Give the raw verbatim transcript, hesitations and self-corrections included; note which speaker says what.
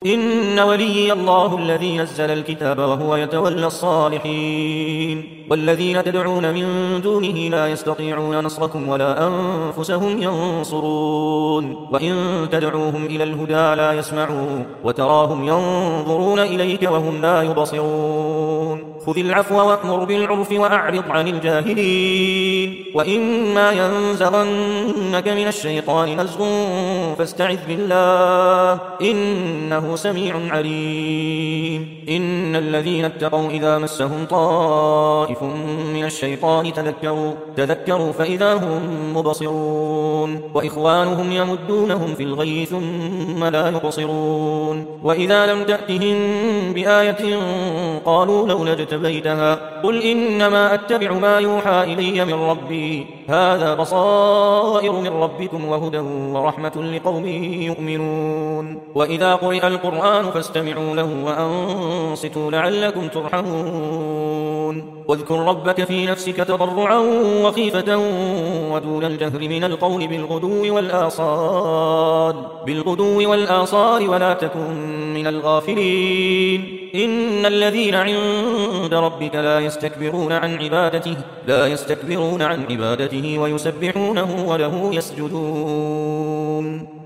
Speaker 1: إن وليي الله الذي نزل الكتاب وهو يتولى الصالحين والذين تدعون من دونه لا يستطيعون نصركم ولا أنفسهم ينصرون وإن تدعوهم إلى الهدى لا يسمعون وتراهم ينظرون إليك وهم لا يبصرون خذ العفو وأمر بالعرف وأعرض عن الجاهلين وإما ينزغنك من الشيطان نزغ فاستعذ بالله إنه سميع عليم إن الذين اتقوا إذا مسهم طائف من الشيطان تذكروا, تذكروا فإذا هم مبصرون وإخوانهم يمدونهم في الغي ثم لا يبصرون وإذا لم تأتهم بآية قالوا لولا اجتبيتها قل إنما أتبع ما يوحى إلي من ربي هذا بصائر من ربكم وهدى ورحمة لقوم يؤمنون وإذا قرئ القرآن فاستمعوا له وأنصتوا لعلكم ترحمون واذكر ربك في نفسك تضرعا وخيفة ودون الجهر من القول بالغدو والآصال بالغدو والآصال ولا تكن من الغافلين إن الذين عند ربك لا يستكبرون عن عبادته لا يستكبرون عن عبادته ويسبحونه وله يسجدون